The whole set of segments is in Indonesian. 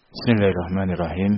بسم الله الرحمن الرحيم.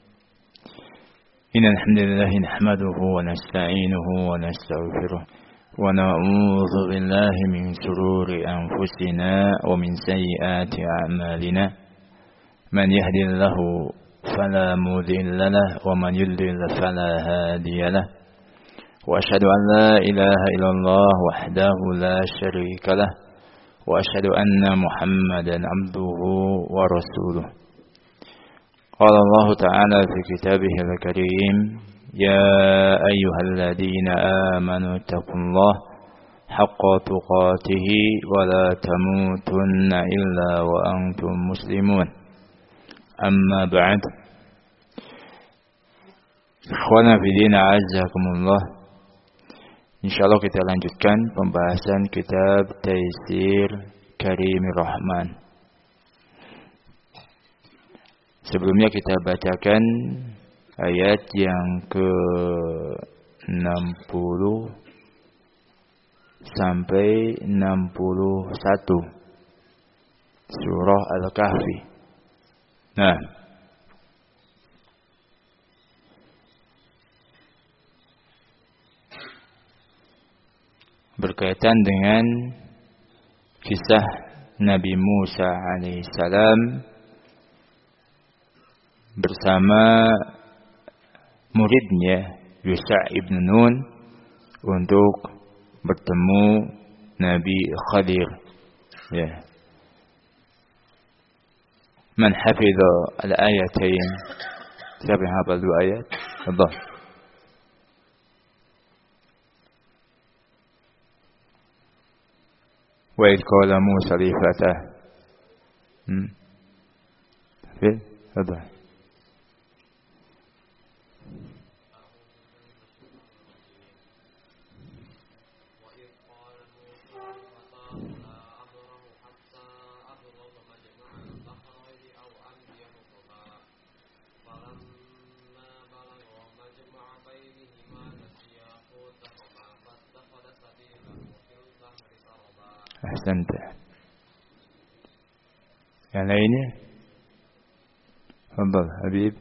إن الحمد لله نحمده ونستعينه ونستغفره ونعوذ بالله من شرور أنفسنا ومن سيئات أعمالنا. من يهدي الله فلا مضل له ومن يضلل فلا هادي له. وأشهد أن لا إله إلا الله وحده لا شريك له وأشهد أن محمدا عبده ورسوله. قال الله تعالى في كتابه الكريم: يا أيها الذين آمنوا اتقوا الله حق تقاته ولا تموتن إلا وأنتم مسلمون. أما بعد، ikhwana fi din a'azzakumullah. Insyaallah kita lanjutkan pembahasan kitab Taisir Karimir Rahman. Sebelumnya kita bacakan ayat yang ke-60 sampai 61 surah Al-Kahfi. Nah, berkaitan dengan kisah Nabi Musa alaihissalam bersama muridnya Yusha ibn Nun untuk bertemu Nabi Khadir. Ya. Man hafidha al-ayatain? Siapa yang hafal dua ayat? Allah. Wa idh qala Musa li fatah. Allah. Ahsanta. Yang lainnya? Fadhal Habib.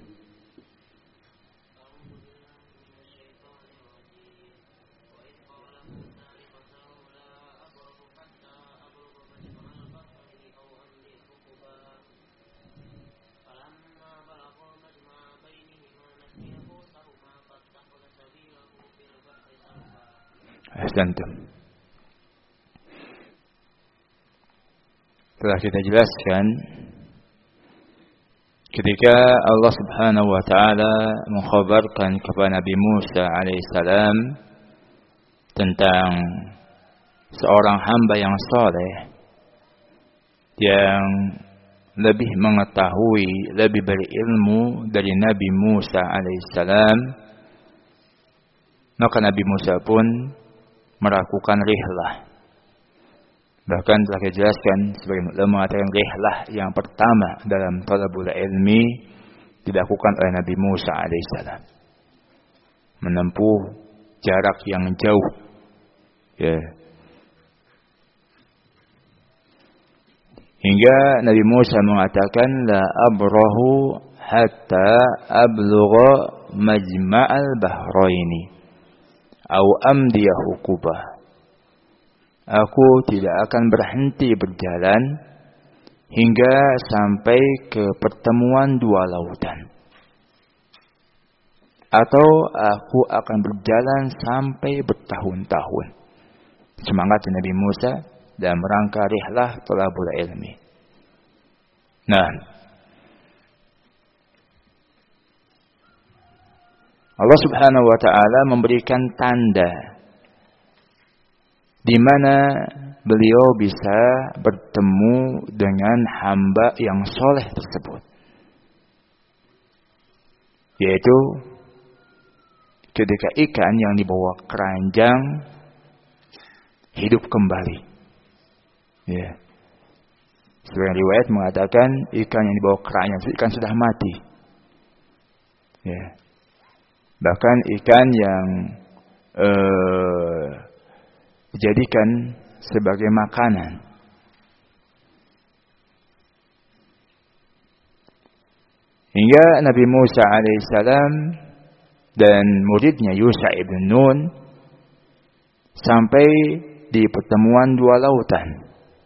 Ahsanta. Telah kita jelaskan ketika Allah Subhanahu wa taala mengkhabarkan kepada Nabi Musa alaihissalam tentang seorang hamba yang saleh yang lebih mengetahui, lebih berilmu dari Nabi Musa alaihissalam, maka Nabi Musa pun melakukan rihlah. Bahkan telah dijelaskan sebagian ulama mengatakan rihlah yang pertama dalam talabul ilmi dilakukan oleh Nabi Musa alaihissalam, menempuh jarak yang jauh. Ya. Hingga Nabi Musa mengatakan la abrahu hatta ablugha majma'al bahraini au amdiya hukubah. Aku tidak akan berhenti berjalan hingga sampai ke pertemuan dua lautan. Atau aku akan berjalan sampai bertahun-tahun. Semangat Nabi Musa dalam rangka rihlah thalabul ilmi. Nah, Allah Subhanahu wa taala memberikan tanda di mana beliau bisa bertemu dengan hamba yang soleh tersebut, yaitu ketika ikan yang dibawa keranjang hidup kembali. Ya. Sebagian riwayat mengatakan ikan yang dibawa keranjang ikan sudah mati. Ya. Bahkan ikan yang dijadikan sebagai makanan. Hingga Nabi Musa alaihissalam dan muridnya Yusha ibn Nun sampai di pertemuan dua lautan.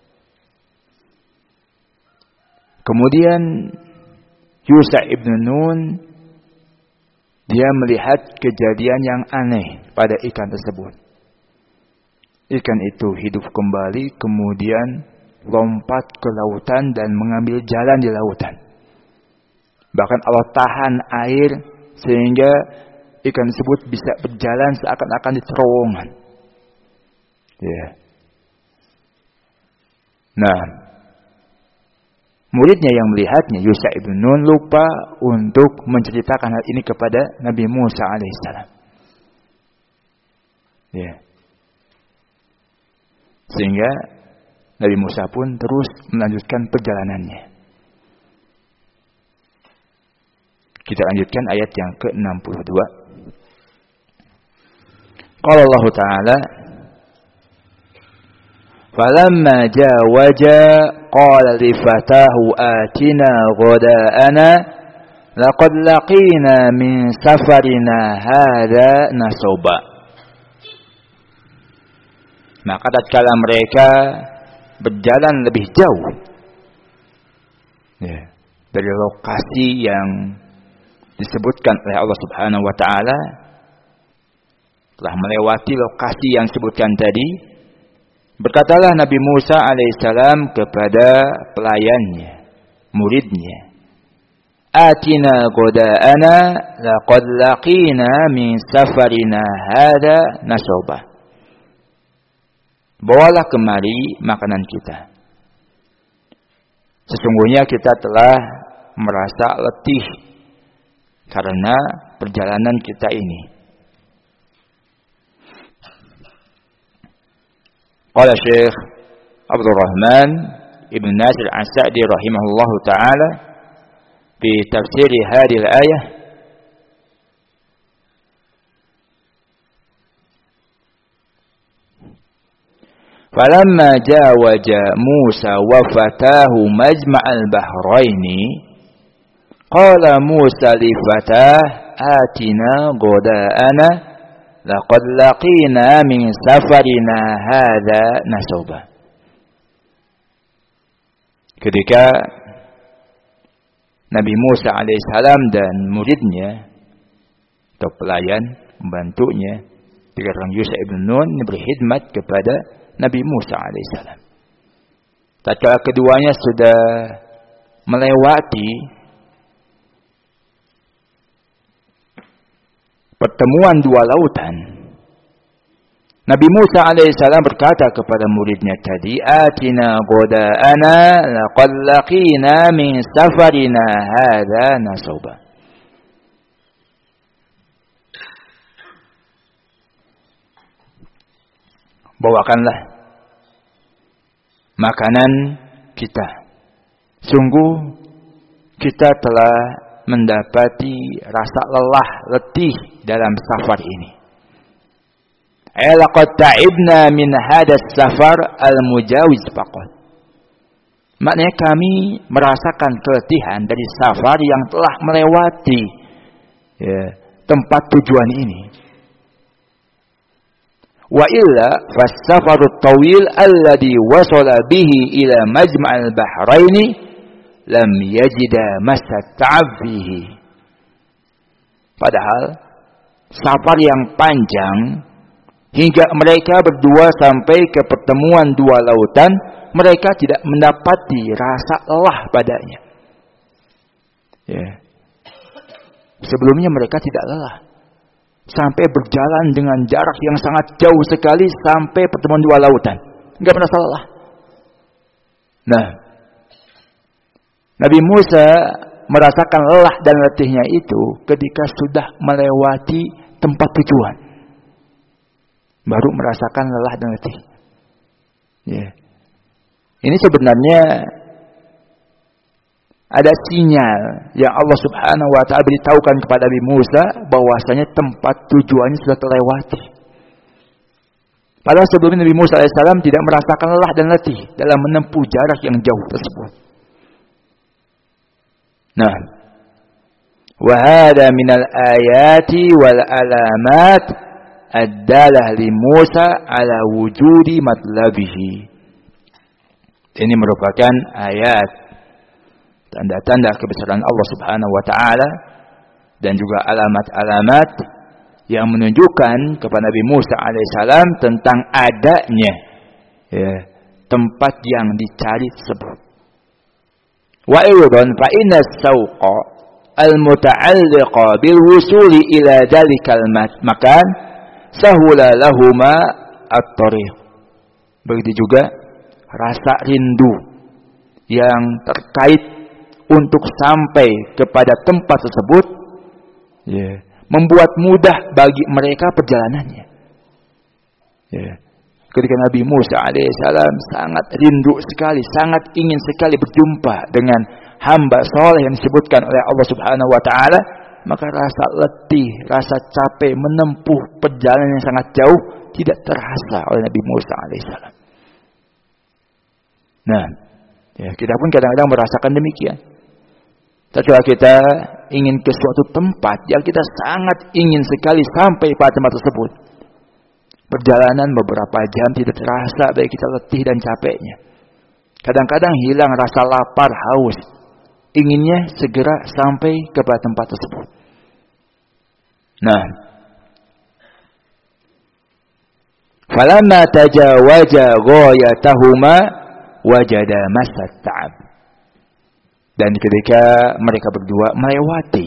Kemudian Yusha ibn Nun dia melihat kejadian yang aneh pada ikan tersebut. Ikan itu hidup kembali, kemudian lompat ke lautan dan mengambil jalan di lautan. Bahkan Allah tahan air sehingga ikan tersebut bisa berjalan seakan-akan di terowongan. Ya. Nah, muridnya yang melihatnya, Yusha ibn Nun, lupa untuk menceritakan hal ini kepada Nabi Musa alaihissalam. Ya. Sehingga Nabi Musa pun terus melanjutkan perjalanannya. Kita lanjutkan ayat yang ke-62. Qala Allah Ta'ala, "Falamma jawaja qala li fatahu atina ghada'ana laqad laqina min safarina hadha nasaba." Maka tatkala mereka berjalan lebih jauh dari lokasi yang disebutkan oleh Allah Subhanahu wa taala, telah melewati lokasi yang disebutkan tadi, berkatalah Nabi Musa alaihissalam kepada pelayannya, muridnya, "Atina ghada'ana laqad laqina min safarina hadha nasaba." Bawalah kemari makanan kita. Sesungguhnya kita telah merasa letih karena perjalanan kita ini. Qala Syekh Abdul Rahman Ibn Nasir As-Sa'di rahimahullahu ta'ala fi tafsir hadhihi al-ayah, "Falamma jawaja Musa wa fatahu majma'al bahraini qala Musa li fatah atina ghada'ana laqad laqina min safarina hadha nasaba." Ketika Nabi Musa alaihissalam dan muridnya atau pelayan membantunya, dikatakan Yusha ibn Nun, berkhidmat kepada Nabi Musa alaihissalam. Tatkala keduanya sudah melewati pertemuan dua lautan, Nabi Musa alaihissalam berkata kepada muridnya tadi, "Atina ghada'ana laqad laqina min safarina hadha nasaba." Bawakanlah makanan kita. Sungguh kita telah mendapati rasa lelah, letih dalam safar ini. Laqad ta'ibna min hadas safar al-mujawiz faqat. Maknanya kami merasakan keletihan dari safar yang telah melewati tempat tujuan ini. Wa illa fas-safaru tawil alladhi wasala bihi ila majma'al bahraini lam yajida masat ta'afihi. Padahal safar yang panjang hingga mereka berdua sampai ke pertemuan dua lautan, mereka tidak mendapati rasa lelah padanya. Sebelumnya mereka tidak lelah. Sampai berjalan dengan jarak yang sangat jauh sekali sampai pertemuan dua lautan. Enggak merasa lelah. Nah, Nabi Musa merasakan lelah dan letihnya itu ketika sudah melewati tempat tujuan. Baru merasakan lelah dan letih. Ini sebenarnya ada sinyal yang Allah Subhanahu wa ta'ala beritahukan kepada Nabi Musa bahwasanya tempat tujuannya sudah terlewati. Padahal sebelumnya Nabi Musa AS tidak merasakan lelah dan letih dalam menempuh jarak yang jauh tersebut. Nah, Wa hadha minal ayati wal alamat ad-dalah li Musa ala wujudi matlabihi. Ini merupakan ayat, tanda-tanda kebesaran Allah Subhanahu wa taala dan juga alamat-alamat yang menunjukkan kepada Nabi Musa alaihissalam tentang adanya tempat yang dicari tersebut. Wa aidan fa inna as-sawqa al-muta'alliqa bil wusuli ila dhalikal makan sahula lahuma at-tariq. Begitu juga rasa rindu yang terkait untuk sampai kepada tempat tersebut membuat mudah bagi mereka perjalanannya. Ketika Nabi Musa alaihissalam sangat rindu sekali, sangat ingin sekali berjumpa dengan hamba soleh yang disebutkan oleh Allah Subhanahu wa taala, maka rasa letih, rasa capek menempuh perjalanan yang sangat jauh tidak terasa oleh Nabi Musa alaihissalam. Nah, kita pun kadang-kadang merasakan demikian. Tatkala kita ingin ke suatu tempat yang kita sangat ingin sekali sampai pada tempat tersebut, perjalanan beberapa jam tidak terasa baik kita letih dan capeknya. Kadang-kadang hilang rasa lapar, haus, inginnya segera sampai kepada tempat tersebut. Nah, falamma tajawaja ghayatahuma wajada masat ta'ab. Dan ketika mereka berdua melewati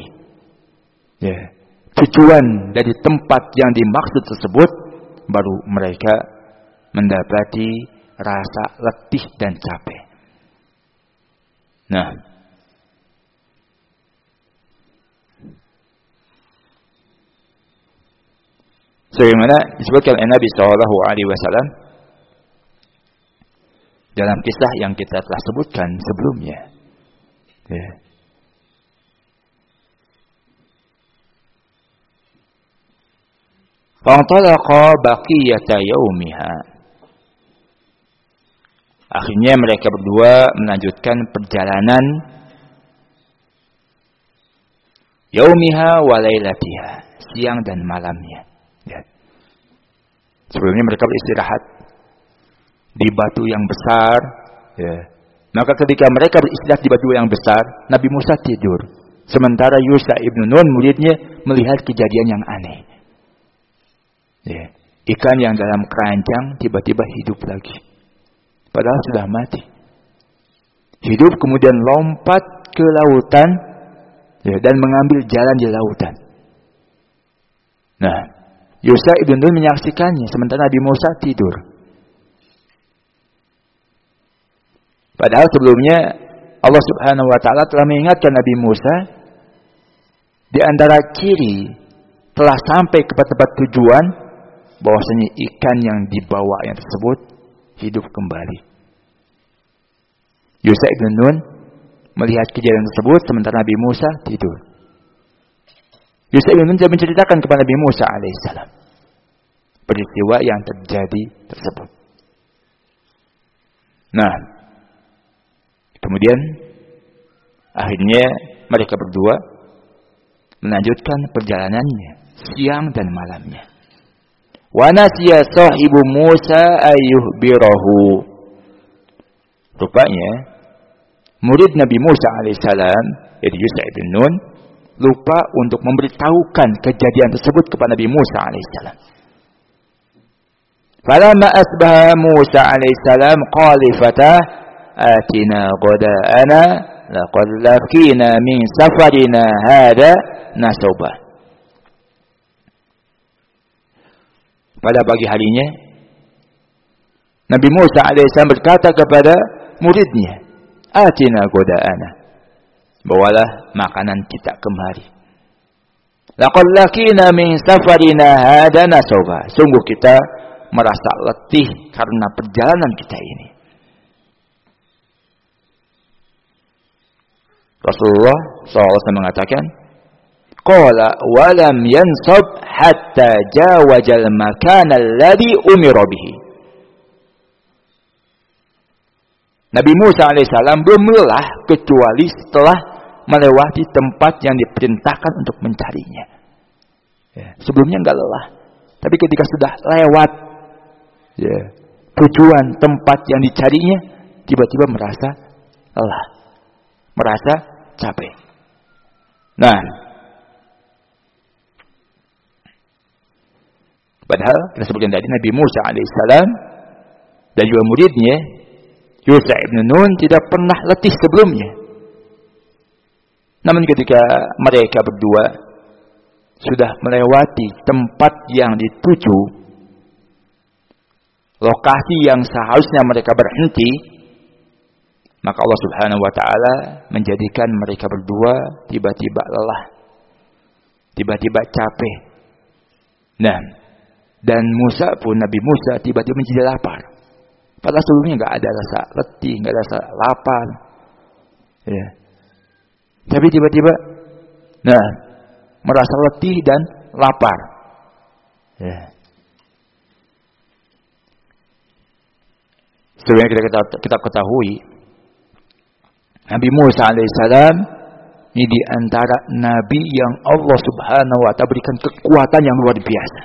tujuan dari tempat yang dimaksud tersebut, baru mereka mendapati rasa letih dan capek. Nah, sebagaimana disebutkan oleh Nabi Shallallahu Alaihi Wasallam dalam kisah yang kita telah sebutkan sebelumnya. Fantalaqa baqiyata yaumiha. Akhirnya mereka berdua melanjutkan perjalanan yaumiha wa lailatiha, siang dan malamnya. Sebelumnya mereka beristirahat di batu yang besar. Maka ketika mereka beristirahat di batu yang besar, Nabi Musa tidur. Sementara Yusha ibn Nun, muridnya, melihat kejadian yang aneh. Ikan yang dalam keranjang tiba-tiba hidup lagi. Padahal sudah mati. Hidup kemudian lompat ke lautan dan mengambil jalan di lautan. Nah, Yusha ibn Nun menyaksikannya sementara Nabi Musa tidur. Padahal sebelumnya Allah Subhanahu wa taala telah mengingatkan Nabi Musa di antara ciri telah sampai ke tempat tujuan bahwasanya ikan yang dibawanya tersebut hidup kembali. Yusha ibn Nun melihat kejadian tersebut sementara Nabi Musa tidur. Yusha ibn Nun menceritakan kepada Nabi Musa alaihissalam peristiwa yang terjadi tersebut. Nah, kemudian akhirnya mereka berdua melanjutkan perjalanannya siang dan malamnya. Wa nasiya sahibu Musa ayyuhbirahu. Rupanya murid Nabi Musa alaihissalam, yaitu Yusha ibn Nun, lupa untuk memberitahukan kejadian tersebut kepada Nabi Musa alaihissalam. Falamma asbaha Musa alaihissalam qala fatah atina ghada'ana laqad laqina min safarina hada nasaba. Pada pagi harinya Nabi Musa alaihissalam berkata kepada muridnya, atina ghada'ana, bawalah makanan kita kemari. Laqad laqina min safarina hada nasaba. Sungguh kita merasa letih karena perjalanan kita ini. Rasulullah SAW mengatakan, qala wa lam yansab hatta jawajal makan alladhi umira bihi. Nabi Musa alaihissalam belum lelah kecuali setelah melewati tempat yang diperintahkan untuk mencarinya. Ya, sebelumnya enggak lelah, tapi ketika sudah lewat ya, tujuan tempat yang dicarinya, tiba-tiba merasa lelah, merasa capek. Nah, padahal kita sebutkan tadi Nabi Musa alaihissalam dan juga muridnya Yusha ibn Nun tidak pernah letih sebelumnya. Namun ketika mereka berdua sudah melewati tempat yang dituju, lokasi yang seharusnya mereka berhenti, maka Allah Subhanahu wa taala menjadikan mereka berdua tiba-tiba lelah, tiba-tiba capek. Nah, dan Nabi Musa tiba-tiba menjadi lapar. Padahal sebelumnya enggak ada rasa letih, enggak ada rasa lapar. Ya. Tapi tiba-tiba merasa letih dan lapar. Ya. Sebenarnya kita ketahui Nabi Musa alaihissalam ini di antara nabi yang Allah Subhanahu wa taala berikan kekuatan yang luar biasa.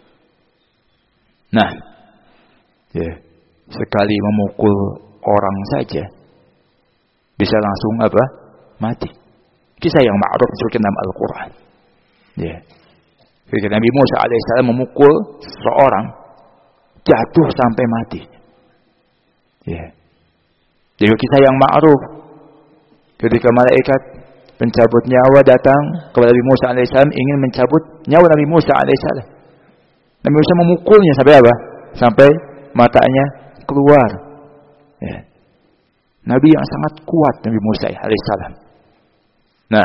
Nah, ya, sekali memukul orang saja bisa langsung mati. Kisah yang ma'ruf disebutkan dalam Al-Quran. Ya. Ketika Nabi Musa alaihissalam memukul seorang jatuh sampai mati. Ya. Jadi kisah yang ma'ruf ketika malaikat pencabut nyawa datang kepada Nabi Musa alaihissalam ingin mencabut nyawa Nabi Musa alaihissalam. Nabi Musa memukulnya sampai sampai matanya keluar. Ya. Nabi yang sangat kuat Nabi Musa alaihissalam. Nah,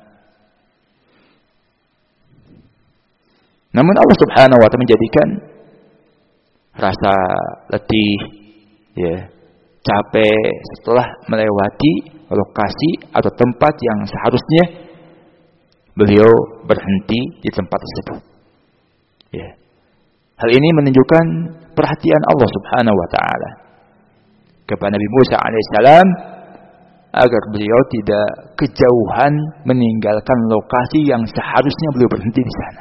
namun Allah Subhanahu wa taala menjadikan rasa letih, ya, capek setelah melewati lokasi atau tempat yang seharusnya beliau berhenti di tempat tersebut. Ya. Hal ini menunjukkan perhatian Allah Subhanahu wa taala kepada Nabi Musa alaihissalam agar beliau tidak kejauhan meninggalkan lokasi yang seharusnya beliau berhenti di sana.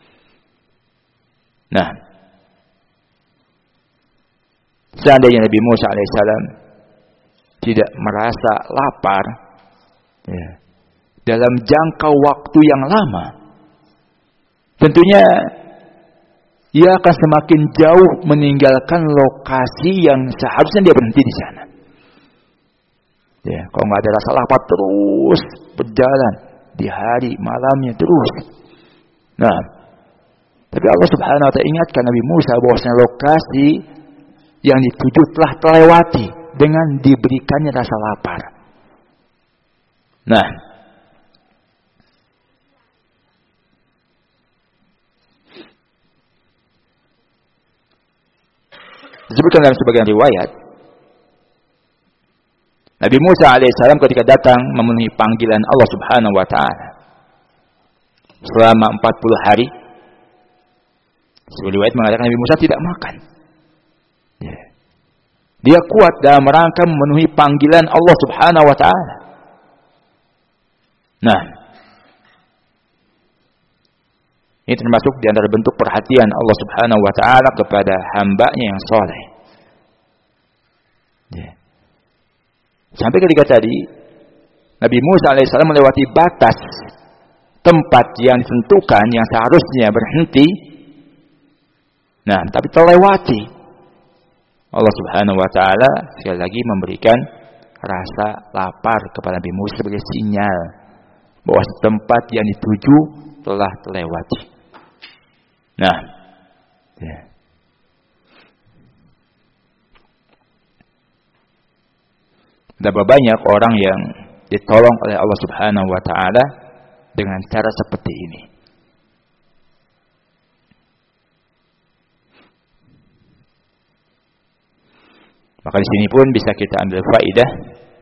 Nah, seandainya Nabi Musa alaihissalam tidak merasa lapar ya, dalam jangka waktu yang lama, tentunya ia akan semakin jauh meninggalkan lokasi yang seharusnya dia berhenti di sana. Ya, kalau nggak ada rasa lapar terus berjalan di hari malamnya terus. Nah, tapi Allah Subhanahu wa taala ingatkan Nabi Musa bahwasanya lokasi yang dituju telah terlewati dengan diberikannya rasa lapar. Nah, disebutkan dalam sebagian riwayat, Nabi Musa alaihissalam ketika datang memenuhi panggilan Allah Subhanahu wa taala selama 40 hari, sebuah riwayat mengatakan Nabi Musa tidak makan. Ya. Dia kuat dalam rangka memenuhi panggilan Allah Subhanahu wa taala. Nah, ini termasuk di antara bentuk perhatian Allah Subhanahu wa taala kepada hamba-Nya yang saleh. Ya. Sampai ketika tadi Nabi Musa alaihissalam melewati batas tempat yang ditentukan yang seharusnya berhenti. Nah, tapi terlewati. Allah Subhanahu wa taala sekali lagi memberikan rasa lapar kepada Nabi Musa sebagai sinyal bahwa tempat yang dituju telah terlewati. Nah, ya. Betapa banyak orang yang ditolong oleh Allah Subhanahu wa taala dengan cara seperti ini. Maka di sini pun bisa kita ambil faidah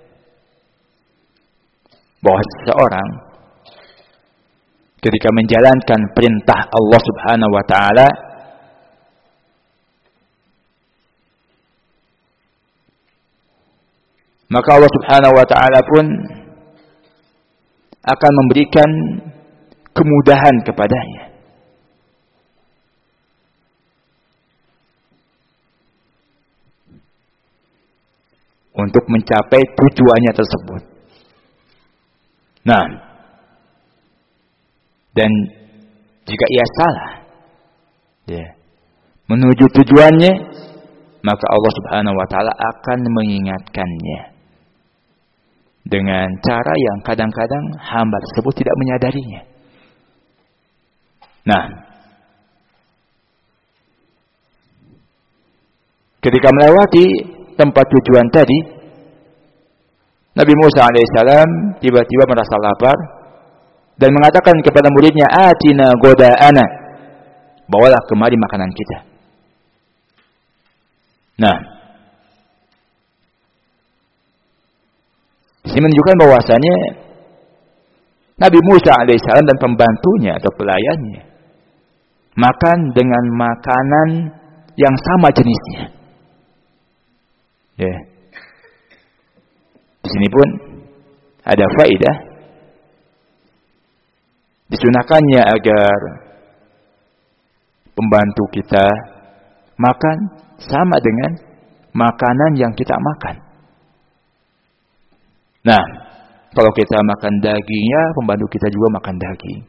bahwa seseorang ketika menjalankan perintah Allah Subhanahu wa taala maka Allah Subhanahu wa taala pun akan memberikan kemudahan kepadanya untuk mencapai tujuannya tersebut. Nah, dan jika ia salah menuju tujuannya, maka Allah Subhanahu wa taala akan mengingatkannya dengan cara yang kadang-kadang hamba tersebut tidak menyadarinya. Nah, ketika melewati tempat tujuan tadi, Nabi Musa alaihissalam tiba-tiba merasa lapar dan mengatakan kepada muridnya, "Atina goda'ana." Bawalah kemari makanan kita. Nah, ini menunjukkan bahwasanya Nabi Musa alaihissalam dan pembantunya atau pelayannya makan dengan makanan yang sama jenisnya. Di sini pun ada faedah disunahkannya agar pembantu kita makan sama dengan makanan yang kita makan. Nah, kalau kita makan dagingnya, pembantu kita juga makan daging.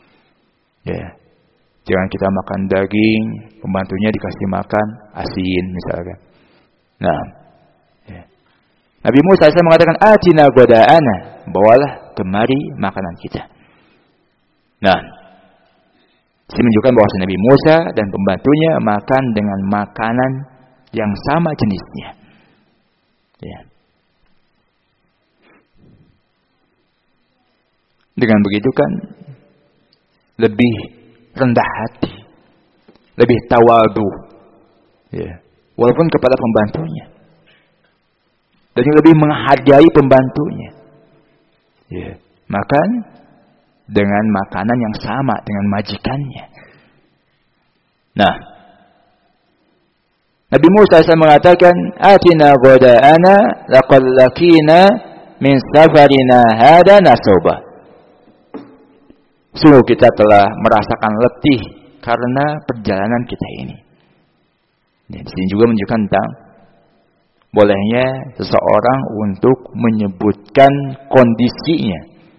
Jangan kita makan daging, pembantunya dikasih makan asin misalkan. Nah, Nabi Musa SAW mengatakan, "Atina goda'ana." Bawalah kemari makanan kita. Nah, ini menunjukkan bahwa Nabi Musa dan pembantunya makan dengan makanan yang sama jenisnya. Dengan begitu kan lebih rendah hati, lebih tawadu, walaupun kepada pembantunya, dan lebih menghargai pembantunya. Makan dengan makanan yang sama dengan majikannya. Nah, Nabi Musa SAW mengatakan, "Atina goda'ana laqad laqina min safarina hada nasaba." Sungguh kita telah merasakan letih karena perjalanan kita ini. Di sini juga menunjukkan tentang bolehnya seseorang untuk menyebutkan kondisinya.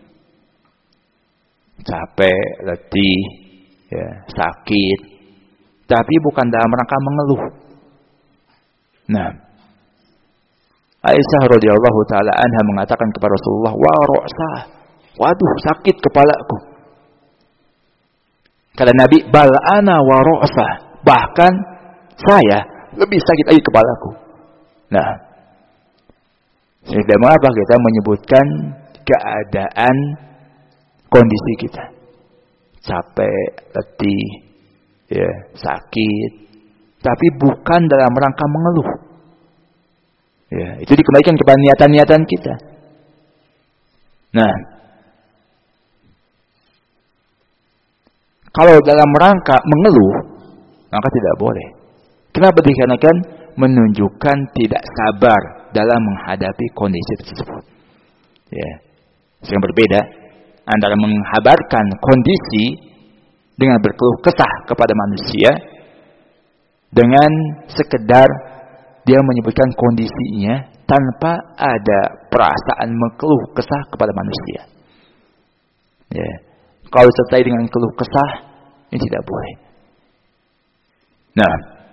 Capek, letih, sakit, tapi bukan dalam rangka mengeluh. Nah, Aisyah radhiyallahu taala anha mengatakan kepada Rasulullah, "Wa ra'sa, waduh sakit kepalaku." Kata Nabi, "Bal ana wa ra'sa," bahkan saya lebih sakit lagi kepalaku. Nah, sudah mengapa kita menyebutkan keadaan kondisi kita? Capek, letih, sakit, tapi bukan dalam rangka mengeluh. Itu dikembalikan kepada niatan-niatan kita. Nah, kalau dalam rangka mengeluh, maka tidak boleh. Kenapa? Dikarenakan menunjukkan tidak sabar dalam menghadapi kondisi tersebut. Yang berbeda antara menghabarkan kondisi dengan berkeluh kesah kepada manusia dengan sekedar dia menyebutkan kondisinya tanpa ada perasaan mengeluh kesah kepada manusia. Kalau sertai dengan keluh kesah, ini tidak boleh. Nah,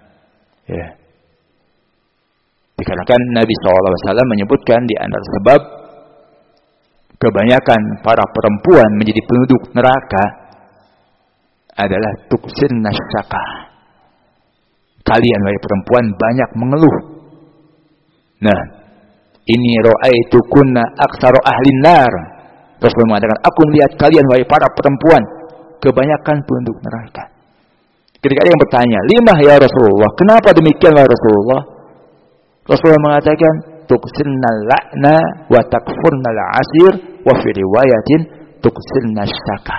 dikarenakan Nabi SAW menyebutkan di antara sebab kebanyakan para perempuan menjadi penduduk neraka adalah tuksirna syaka. Kalian wahai perempuan banyak mengeluh. Nah, ini ra'aitu kunna aktsaru ahlin nar. Rasul mengatakan, aku melihat kalian wahai para perempuan kebanyakan penduduk neraka. Ketika ada yang bertanya, "Lima ya Rasulullah?" Kenapa demikian wahai Rasulullah? Rasulullah mengatakan, tuksirna la'na wa takfurna al-asir wa fi riwayatin tuksirna syaka.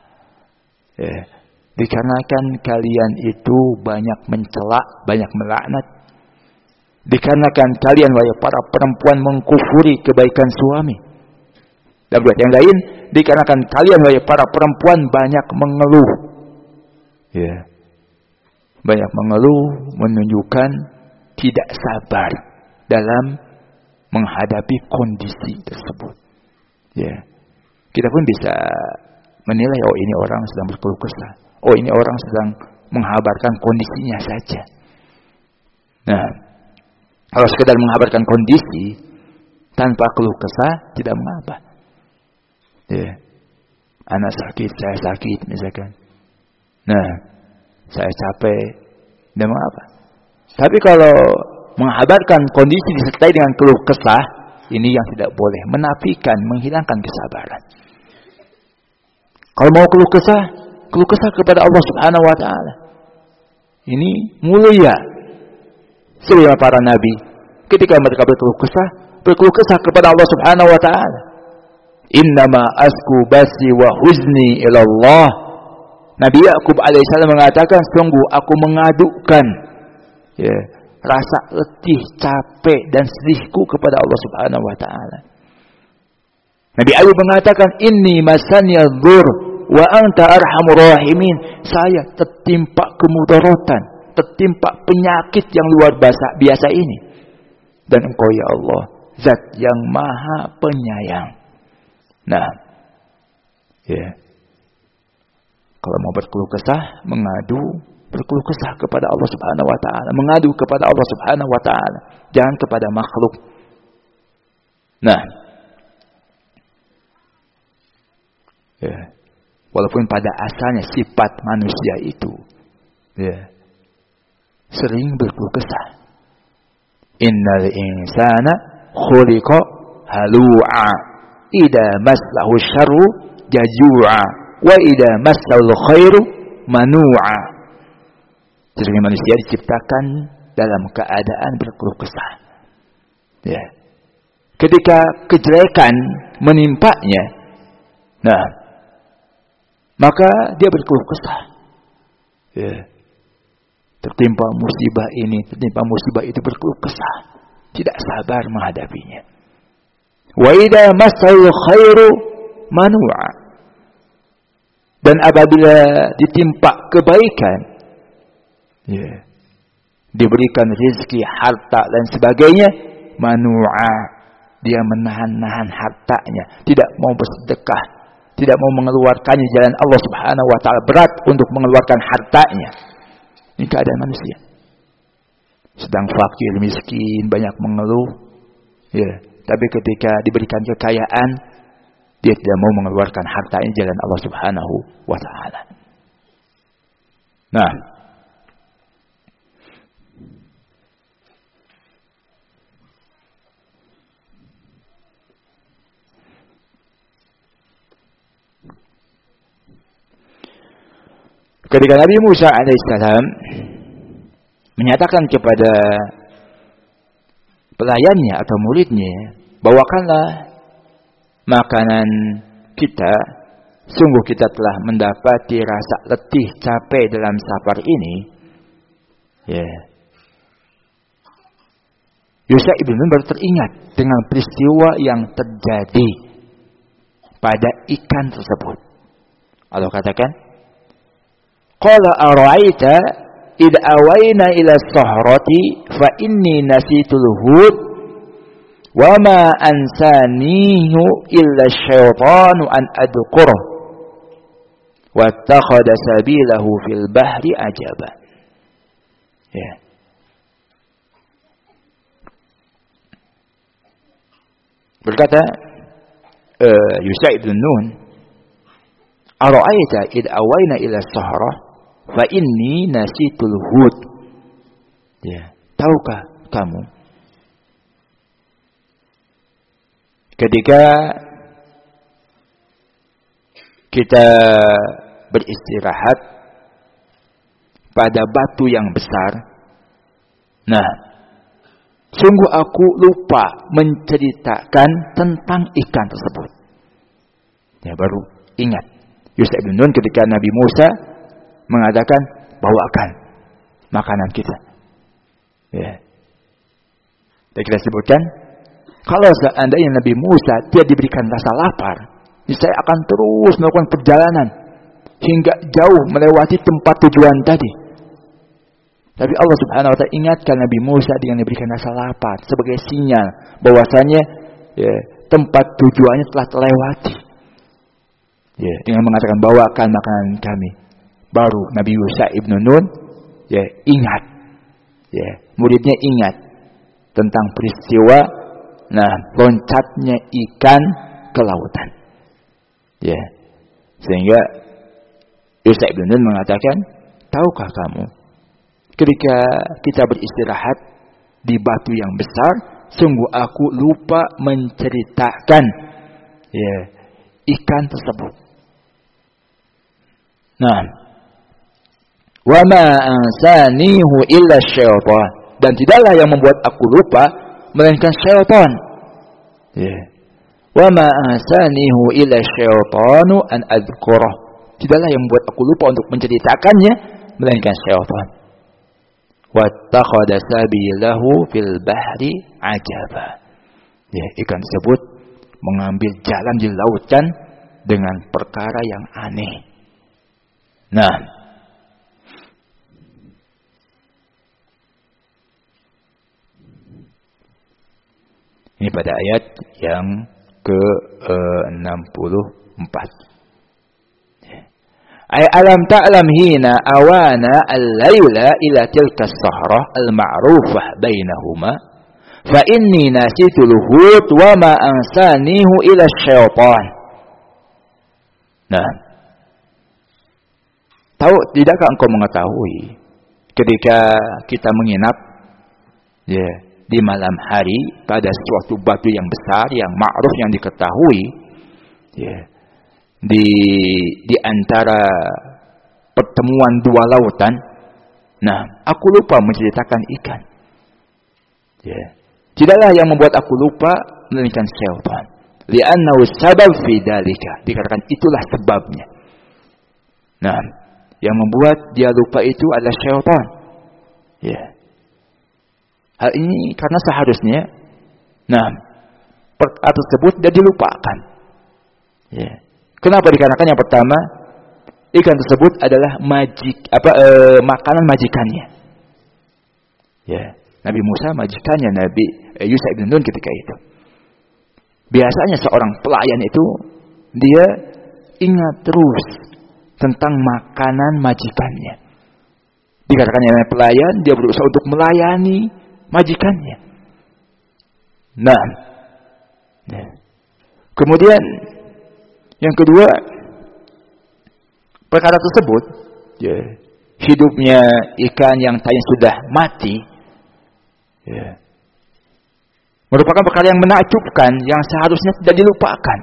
Dikarenakan kalian itu banyak mencela, banyak melaknat. Dikarenakan kalian wahai para perempuan mengkufuri kebaikan suami. Dan buat yang lain, dikarenakan kalian wahai para perempuan banyak mengeluh. Ya. Banyak mengeluh menunjukkan tidak sabar dalam menghadapi kondisi tersebut. Ya. Kita pun bisa menilai, oh ini orang sedang berkeluh kesah. Oh ini orang sedang menghabarkan kondisinya saja. Nah, kalau sekedar menghabarkan kondisi tanpa keluh kesah tidak mengapa. Ya. Anak sakit, saya sakit misalkan. Nah, saya capek, tidak mengapa. Tapi kalau menghabarkan kondisi disertai dengan keluh kesah, ini yang tidak boleh, menafikan, menghilangkan kesabaran. Kalau mau keluh kesah kepada Allah Subhanahu wa taala. Ini mulia. Sebagaimana para nabi, ketika mereka berkeluh kesah kepada Allah Subhanahu wa taala. Innama asku basi wa huzni ila Allah. Nabi Yakub alaihissalam mengatakan, sungguh aku mengadukan rasa letih, capek dan sedihku kepada Allah Subhanahu wa taala. Nabi Ayub mengatakan, inni masaniya dzur wa anta arhamur rahimin. Saya tertimpa kemudaratan, tertimpa penyakit yang luar biasa ini. Dan Engkau ya Allah, Zat yang Maha Penyayang. Nah, kalau mau berkeluh kesah, berkeluh kesah kepada Allah Subhanahu wa taala, mengadu kepada Allah Subhanahu wa taala, jangan kepada makhluk. Nah, walaupun pada asalnya sifat manusia itu sering berkeluh kesah. Innal insana khuliqa halu'a idza massahu syarru jazua wa idza massahu khairu manu'a. Jadi manusia diciptakan dalam keadaan berkeluh kesah. Ya. Ketika kejelekan menimpanya, nah, maka dia berkeluh kesah. Ya. Tertimpa musibah ini, tertimpa musibah itu, berkeluh kesah, tidak sabar menghadapinya. Wa idza massahu khairu manu'a. Dan apabila ditimpa kebaikan, diberikan rezeki, harta dan sebagainya, manu'a, dia menahan-nahan hartanya, tidak mau bersedekah, tidak mau mengeluarkannya jalan Allah Subhanahu wa taala, berat untuk mengeluarkan hartanya. Ini keadaan manusia. Sedang fakir, miskin, banyak mengeluh, tapi ketika diberikan kekayaan, dia tidak mau mengeluarkan hartanya jalan Allah Subhanahu wa taala. Nah, ketika Nabi Musa alaihissalam menyatakan kepada pelayannya atau muridnya, bawakanlah makanan kita, sungguh kita telah mendapati rasa letih, capek dalam safar ini. Yusha ibn Nun baru teringat dengan peristiwa yang terjadi pada ikan tersebut. Allah katakan, qala ara'aita id awayna ila sahrati fa inni nasitul hud wa ma ansanihu illa syaitanu an adqurah wattakhadha sabilahu fil bahri ajaba. Berkata Yusha ibn Nun, ara'aita id awayna ila sahrah fa inni nasitul hud. Tahukah kamu ketika kita beristirahat pada batu yang besar, nah, sungguh aku lupa menceritakan tentang ikan tersebut. Baru ingat Yusha ibn Nun ketika Nabi Musa mengatakan, bawakan makanan kita. Dan kita sebutkan, kalau seandainya Nabi Musa dia diberikan rasa lapar, Saya akan terus melakukan perjalanan hingga jauh melewati tempat tujuan tadi. Tapi Allah Subhanahu wa taala ingatkan Nabi Musa dengan diberikan rasa lapar sebagai sinyal bahwasanya tempat tujuannya telah terlewati. Dengan mengatakan bawakan makanan kami. Baru Nabi Yusha ibnu Nun ingat. Muridnya ingat tentang peristiwa loncatnya ikan ke lautan. Sehingga Yusha ibnu Nun mengatakan, tahukah kamu ketika kita beristirahat di batu yang besar, sungguh aku lupa menceritakan ikan tersebut. Wa ma ansanihu illa syaitan, dan tidaklah yang membuat aku lupa melainkan syaitan. Wa ma ansanihu illa syaitanu an adzkurah, tidaklah yang membuat aku lupa untuk menceritakannya melainkan syaitan. Wattakhadha sabilahu fil bahri ajaba. Ikan tersebut mengambil jalan di lautan dengan perkara yang aneh. Ini pada ayat yang ke-64. Alam ta'lam hina awana al-layla ila tilka as-sahrah al-ma'rufah bainahuma fa inni nasitul hut wa ma ansanihu ila syaitan. Tidakkah engkau mengetahui ketika kita menginap di malam hari pada suatu batu yang besar yang ma'ruf, yang diketahui di antara pertemuan dua lautan. Aku lupa menceritakan ikan. Tidaklah yang membuat aku lupa melainkan syaitan. Li'annahu sabab fi dzalika, dikarenakan itulah sebabnya. Yang membuat dia lupa itu adalah syaitan. Hal ini karena seharusnya perkara tersebut tidak dilupakan. Kenapa? Dikarenakan yang pertama, ikan tersebut adalah makanan majikannya. Nabi Musa majikannya Nabi Yusha ibn Nun ketika itu. Biasanya seorang pelayan itu dia ingat terus tentang makanan majikannya. Dikarenakan yang pelayan, dia berusaha untuk melayani majikannya. Kemudian yang kedua, perkara tersebut hidupnya ikan yang tadinya sudah mati merupakan perkara yang menakjubkan, yang seharusnya tidak dilupakan.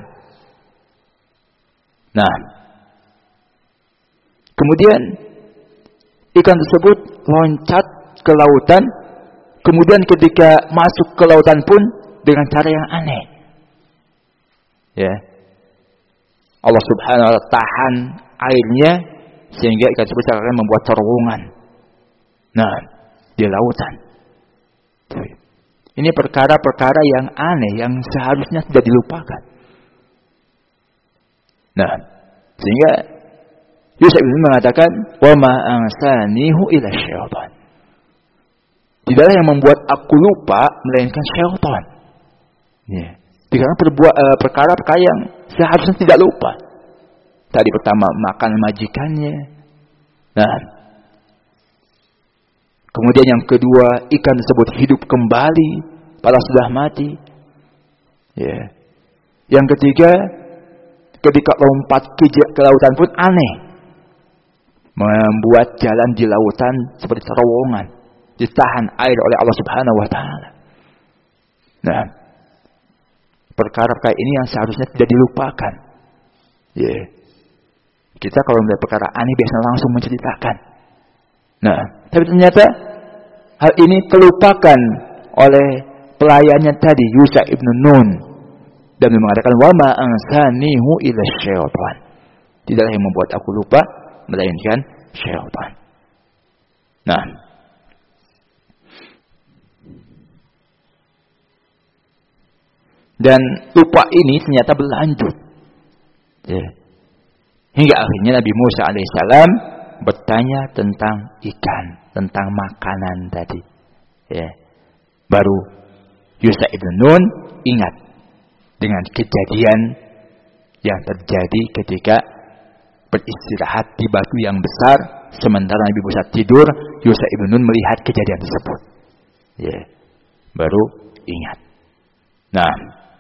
Kemudian ikan tersebut loncat ke lautan. Kemudian ketika masuk ke lautan pun dengan cara yang aneh. Allah Subhanahu wa ta'ala tahan airnya sehingga ikan tersebut akan membuat terowongan di lautan. Ini perkara-perkara yang aneh yang seharusnya tidak dilupakan. Sehingga Yusha ibn Nun mengatakan, wa ma ansanihu ila syaitan, tidaklah yang membuat aku lupa melainkan syaitan. Dikarenakan perkara-perkara yang seharusnya tidak lupa. Tadi pertama makan majikannya. Kemudian yang kedua, ikan tersebut hidup kembali padahal sudah mati. Yang ketiga, ketika lompat ke lautan pun aneh. Membuat jalan di lautan seperti terowongan, ditahan air oleh Allah Subhanahu wa ta'ala. Perkara-perkara ini yang seharusnya tidak dilupakan. Kita kalau melihat perkara aneh biasanya langsung menceritakan. Tapi ternyata hal ini terlupakan oleh pelayannya tadi, Yusha ibn Nun, dan mengatakan wa ma ansanihu illa syaitan, tidaklah yang membuat aku lupa melainkan syaitan. Dan lupa ini ternyata berlanjut. Ya. Hingga akhirnya Nabi Musa alaihissalam bertanya tentang ikan, tentang makanan tadi. Ya. Baru Yusha ibn Nun ingat dengan kejadian yang terjadi ketika beristirahat di batu yang besar, sementara Nabi Musa tidur, Yusha ibn Nun melihat kejadian tersebut. Ya. Baru ingat. Nah,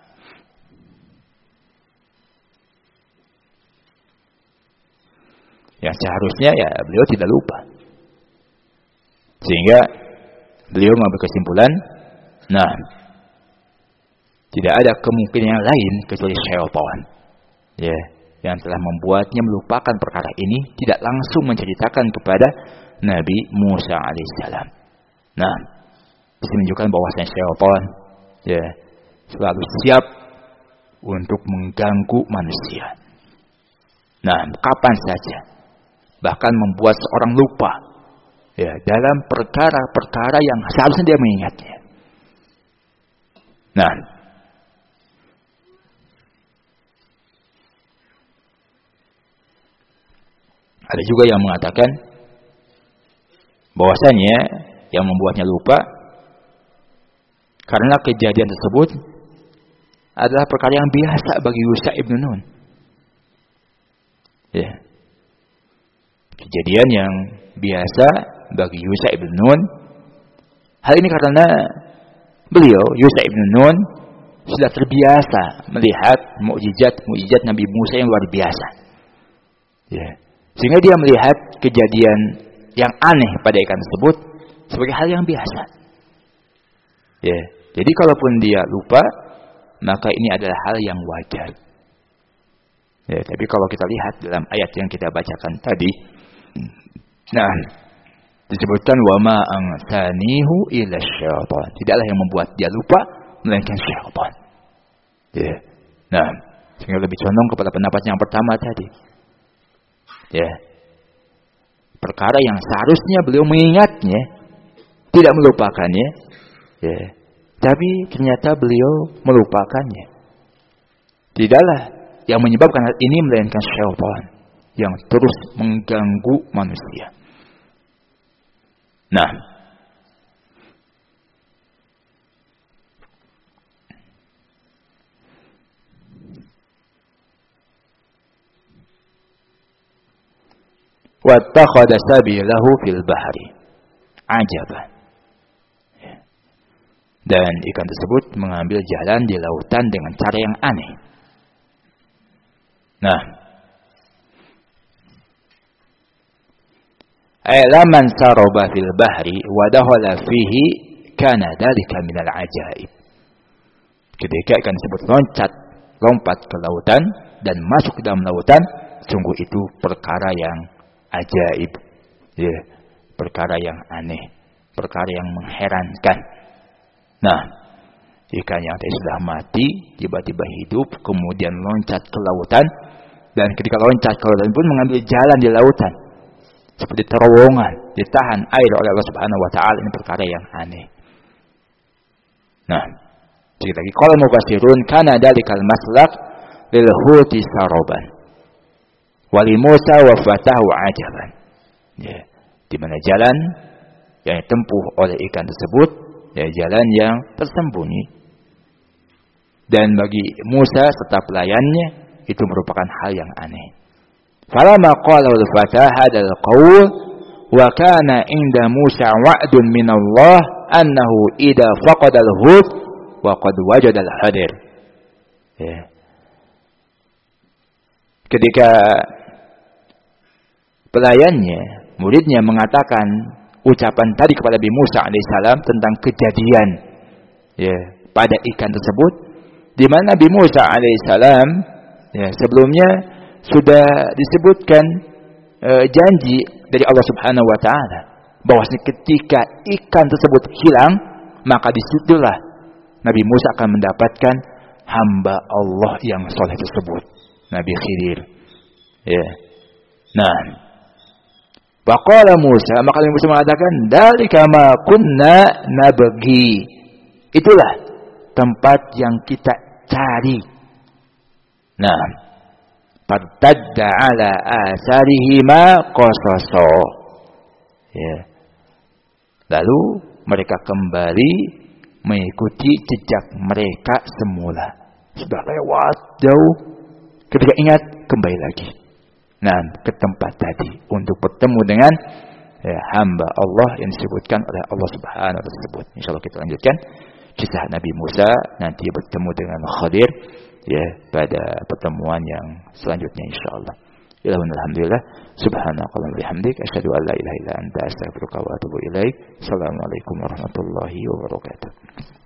yang seharusnya ya beliau tidak lupa. Sehingga beliau mengambil kesimpulan, nah, tidak ada kemungkinan yang lain kecuali syaitan. Ya, yang telah membuatnya melupakan perkara ini, tidak langsung menceritakan kepada Nabi Musa alaihissalam. Nah, bisa menunjukkan bahwasanya syaitan ya selalu siap untuk mengganggu manusia. Nah, kapan saja, bahkan membuat seorang lupa ya dalam perkara-perkara yang seharusnya dia mengingatnya. Nah, ada juga yang mengatakan bahwasanya yang membuatnya lupa karena kejadian tersebut adalah perkara yang biasa bagi Yusha ibn Nun. Ya. Kejadian yang biasa bagi Yusha ibn Nun. Hal ini karena beliau, Yusha ibn Nun, sudah terbiasa melihat mukjizat Nabi Musa yang luar biasa. Ya. Sehingga dia melihat kejadian yang aneh pada ikan tersebut sebagai hal yang biasa. Ya. Jadi kalaupun dia lupa, maka ini adalah hal yang wajar. Ya, tapi kalau kita lihat dalam ayat yang kita bacakan tadi, nah, disebutkan wama ansanihu illa syaitan. Tidaklah yang membuat dia lupa melainkan syaitan. Ya. Nah, sehingga lebih condong kepada pendapat yang pertama tadi. Ya. Perkara yang seharusnya beliau mengingatnya, tidak melupakannya. Ya. Tapi ternyata beliau melupakannya. Tidaklah yang menyebabkan hal ini melainkan syaitan yang terus mengganggu manusia. Nah, wattakhadha sabilahu fil bahri ajaban. Dan ikan tersebut mengambil jalan di lautan dengan cara yang aneh. Nah, laman saraba fil bahri wa dakhala fihi kana dzalika minal ajaib. Ketika ikan tersebut lompat ke lautan dan masuk ke dalam lautan, sungguh itu perkara yang ajaib. Ya, perkara yang aneh, perkara yang mengherankan. Nah, ikan yang tadi sudah mati tiba-tiba hidup, kemudian loncat ke lautan, dan ketika loncat ke lautan pun mengambil jalan di lautan seperti terowongan, ditahan air oleh Allah Subhanahu wa taala. Ini perkara yang aneh. Nah, sedikit lagi qala mufassirun kana dalikal maslak lil huti saroban wa li Musa wa fatahu ajaban. Ya, di mana jalan yang ditempuh oleh ikan tersebut ya jalan yang tersembunyi, dan bagi Musa serta pelayannya itu merupakan hal yang aneh. Falamma qala al-fatah hadzal qaul wa kana inda Musa wa'dun min Allah annahu idza faqada al-hut wa qad wajada al-hadir. Ya. Ketika pelayannya, muridnya mengatakan ucapan tadi kepada Nabi Musa alaihissalam tentang kejadian ya pada ikan tersebut, di mana Nabi Musa alaihissalam ya sebelumnya sudah disebutkan janji dari Allah Subhanahu wa taala bahwa ketika ikan tersebut hilang, maka disitulah Nabi Musa akan mendapatkan hamba Allah yang soleh tersebut, Nabi Khidir. Ya. Nah, Faqala Musa, maka Nabi Musa mengatakan, "Dzalika ma kunna nabghi." Itulah tempat yang kita cari. Nah, fartadda ala asarihima qasasa. Ya. Lalu mereka kembali mengikuti jejak mereka semula. Sudah lewat jauh, ketika ingat kembali lagi. Nah, ke tempat tadi untuk bertemu dengan hamba Allah yang disebutkan oleh Allah Subhanahu wa taala tersebut. Insyaallah kita lanjutkan kisah Nabi Musa nanti bertemu dengan Khadir ya pada pertemuan yang selanjutnya insyaallah. Alhamdulillah subhanakallahumma wa bihamdik asyhadu an la ilaha illa anta astaghfiruka wa atubu ilaik. Assalamualaikum warahmatullahi wabarakatuh.